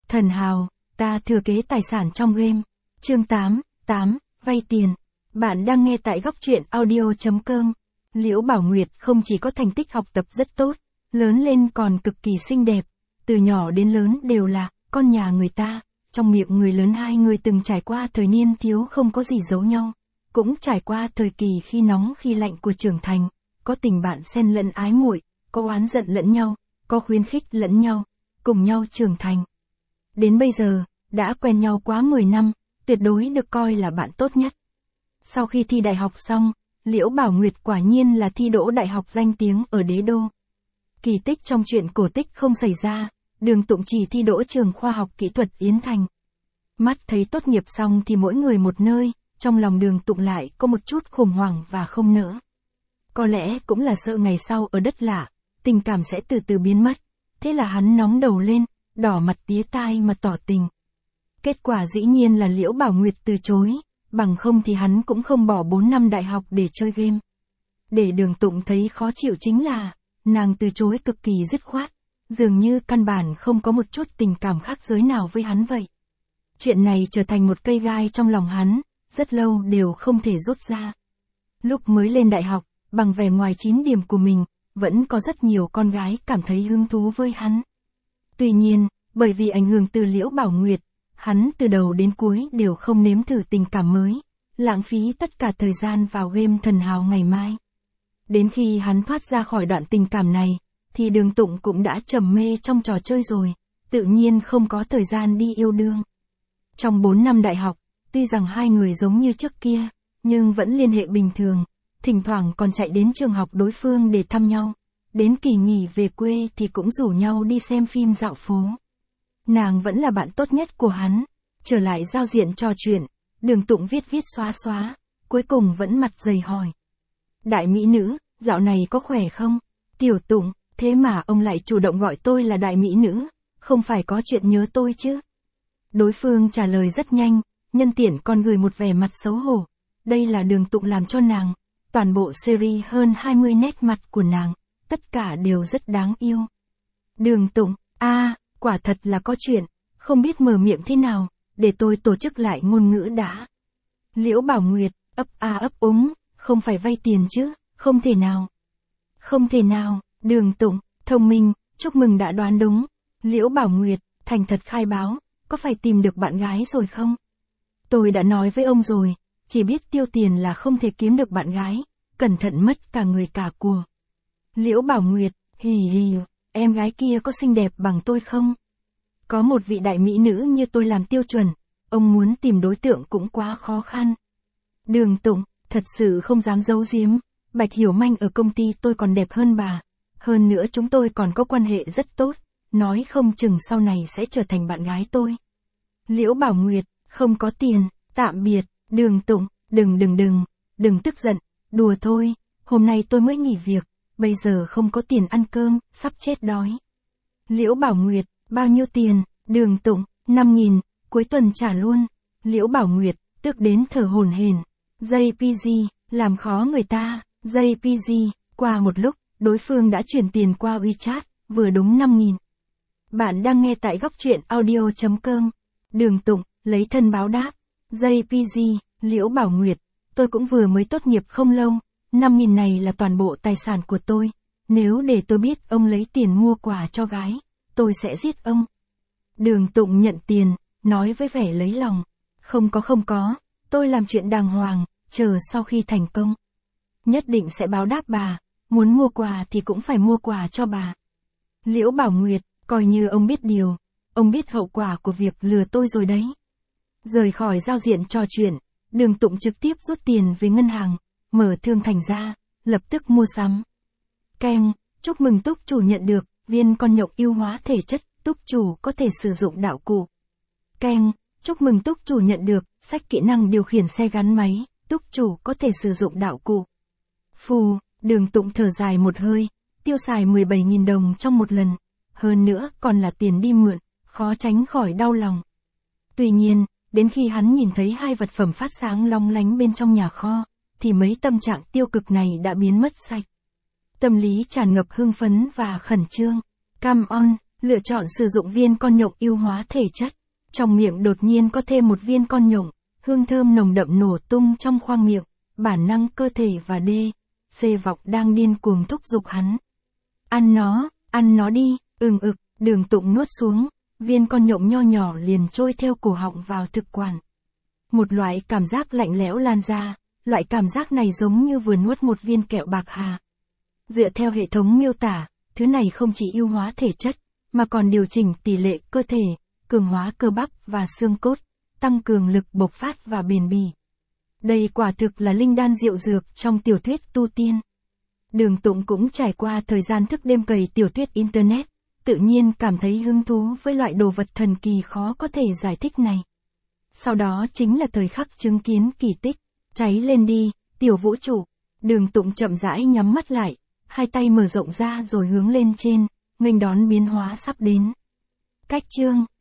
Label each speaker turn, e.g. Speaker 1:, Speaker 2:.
Speaker 1: Thần hào, ta thừa kế tài sản trong game. Chương 8, vay tiền. Bạn đang nghe tại góc truyện audio.com. Liễu Bảo Nguyệt không chỉ có thành tích học tập rất tốt, lớn lên còn cực kỳ xinh đẹp, từ nhỏ đến lớn đều là con nhà người ta, trong miệng người lớn hai người từng trải qua thời niên thiếu không có gì giấu nhau, cũng trải qua thời kỳ khi nóng khi lạnh của trưởng thành, có tình bạn xen lẫn ái muội, có oán giận lẫn nhau, có khuyến khích lẫn nhau, cùng nhau trưởng thành. Đến bây giờ, đã quen nhau quá 10 năm, tuyệt đối được coi là bạn tốt nhất. Sau khi thi đại học xong, Liễu Bảo Nguyệt quả nhiên là thi đỗ đại học danh tiếng ở đế đô. Kỳ tích trong truyện cổ tích không xảy ra, Đường Tụng chỉ thi đỗ trường khoa học kỹ thuật Yến Thành. Mắt thấy tốt nghiệp xong thì mỗi người một nơi, trong lòng Đường Tụng lại có một chút khủng hoảng và không nỡ. Có lẽ cũng là sợ ngày sau ở đất lạ, tình cảm sẽ từ từ biến mất, thế là hắn nóng đầu lên, đỏ mặt tía tai mà tỏ tình. Kết quả dĩ nhiên là Liễu Bảo Nguyệt từ chối, bằng không thì hắn cũng không bỏ 4 năm đại học để chơi game. Để Đường Tụng thấy khó chịu chính là, nàng từ chối cực kỳ dứt khoát, dường như căn bản không có một chút tình cảm khác giới nào với hắn vậy. Chuyện này trở thành một cây gai trong lòng hắn, rất lâu đều không thể rút ra. Lúc mới lên đại học, bằng vẻ ngoài 9 điểm của mình, vẫn có rất nhiều con gái cảm thấy hứng thú với hắn. Tuy nhiên, bởi vì ảnh hưởng từ Liễu Bảo Nguyệt, hắn từ đầu đến cuối đều không nếm thử tình cảm mới, lãng phí tất cả thời gian vào game Thần Hào ngày mai. Đến khi hắn thoát ra khỏi đoạn tình cảm này, thì Đường Tụng cũng đã trầm mê trong trò chơi rồi, tự nhiên không có thời gian đi yêu đương. Trong 4 năm đại học, tuy rằng hai người giống như trước kia, nhưng vẫn liên hệ bình thường, thỉnh thoảng còn chạy đến trường học đối phương để thăm nhau. Đến kỳ nghỉ về quê thì cũng rủ nhau đi xem phim dạo phố. Nàng vẫn là bạn tốt nhất của hắn. Trở lại giao diện trò chuyện, Đường Tụng viết xóa, cuối cùng vẫn mặt dày hỏi. Đại mỹ nữ, dạo này có khỏe không? Tiểu Tụng, thế mà ông lại chủ động gọi tôi là đại mỹ nữ, không phải có chuyện nhớ tôi chứ? Đối phương trả lời rất nhanh, nhân tiện còn gửi một vẻ mặt xấu hổ. Đây là Đường Tụng làm cho nàng, toàn bộ series hơn 20 nét mặt của nàng, tất cả đều rất đáng yêu. Đường Tụng, quả thật là có chuyện, không biết mở miệng thế nào, để tôi tổ chức lại ngôn ngữ đã. Liễu Bảo Nguyệt, ấp úng, không phải vay tiền chứ, không thể nào. Không thể nào, Đường Tụng, thông minh, chúc mừng đã đoán đúng. Liễu Bảo Nguyệt, thành thật khai báo, có phải tìm được bạn gái rồi không? Tôi đã nói với ông rồi, chỉ biết tiêu tiền là không thể kiếm được bạn gái, cẩn thận mất cả người cả của. Liễu Bảo Nguyệt, hì, em gái kia có xinh đẹp bằng tôi không? Có một vị đại mỹ nữ như tôi làm tiêu chuẩn, ông muốn tìm đối tượng cũng quá khó khăn. Đường Tụng, thật sự không dám giấu giếm, Bạch Hiểu Manh ở công ty tôi còn đẹp hơn bà, hơn nữa chúng tôi còn có quan hệ rất tốt, nói không chừng sau này sẽ trở thành bạn gái tôi. Liễu Bảo Nguyệt, không có tiền, tạm biệt. Đường Tụng, đừng tức giận, đùa thôi, hôm nay tôi mới nghỉ việc, bây giờ không có tiền ăn cơm, sắp chết đói. Liễu Bảo Nguyệt, bao nhiêu tiền? Đường Tụng, 5.000, cuối tuần trả luôn. Liễu Bảo Nguyệt, tức đến thở hổn hển. JPG, làm khó người ta. JPG, qua một lúc, đối phương đã chuyển tiền qua WeChat, vừa đúng 5.000. Bạn đang nghe tại góc truyện audio.com. Đường Tụng, lấy thân báo đáp. JPG, Liễu Bảo Nguyệt, tôi cũng vừa mới tốt nghiệp không lâu, 5.000 này là toàn bộ tài sản của tôi, nếu để tôi biết ông lấy tiền mua quà cho gái, tôi sẽ giết ông. Đường Tụng nhận tiền, nói với vẻ lấy lòng, không có, tôi làm chuyện đàng hoàng, chờ sau khi thành công. Nhất định sẽ báo đáp bà, muốn mua quà thì cũng phải mua quà cho bà. Liễu Bảo Nguyệt, coi như ông biết điều, ông biết hậu quả của việc lừa tôi rồi đấy. Rời khỏi giao diện trò chuyện, Đường Tụng trực tiếp rút tiền về ngân hàng, mở thương thành ra, lập tức mua sắm. Keng, chúc mừng túc chủ nhận được viên con nhộng ưu hóa thể chất, túc chủ có thể sử dụng đạo cụ. Keng, chúc mừng túc chủ nhận được sách kỹ năng điều khiển xe gắn máy, túc chủ có thể sử dụng đạo cụ. Phù, Đường Tụng thở dài một hơi, tiêu xài 17.000 đồng trong một lần, hơn nữa còn là tiền đi mượn, khó tránh khỏi đau lòng. Tuy nhiên, đến khi hắn nhìn thấy hai vật phẩm phát sáng long lánh bên trong nhà kho, thì mấy tâm trạng tiêu cực này đã biến mất sạch. Tâm lý tràn ngập hưng phấn và khẩn trương. Come on, Lựa chọn sử dụng viên con nhộng ưu hóa thể chất. Trong miệng đột nhiên có thêm một viên con nhộng, hương thơm nồng đậm nổ tung trong khoang miệng, bản năng cơ thể và C vọc đang điên cuồng thúc giục hắn. Ăn nó đi, ực, Đường Tụng nuốt xuống, viên con nhộng nho nhỏ liền trôi theo cổ họng vào thực quản. Một loại cảm giác lạnh lẽo lan ra, loại cảm giác này giống như vừa nuốt một viên kẹo bạc hà. Dựa theo hệ thống miêu tả, thứ này không chỉ ưu hóa thể chất, mà còn điều chỉnh tỷ lệ cơ thể, cường hóa cơ bắp và xương cốt, tăng cường lực bộc phát và bền bỉ. Đây quả thực là linh đan diệu dược trong tiểu thuyết tu tiên. Đường Tụng cũng trải qua thời gian thức đêm cày tiểu thuyết Internet, tự nhiên cảm thấy hứng thú với loại đồ vật thần kỳ khó có thể giải thích này. Sau đó chính là thời khắc chứng kiến kỳ tích, cháy lên đi, tiểu vũ trụ. Đường Tụng chậm rãi nhắm mắt lại, hai tay mở rộng ra rồi hướng lên trên, nghênh đón biến hóa sắp đến. Cách chương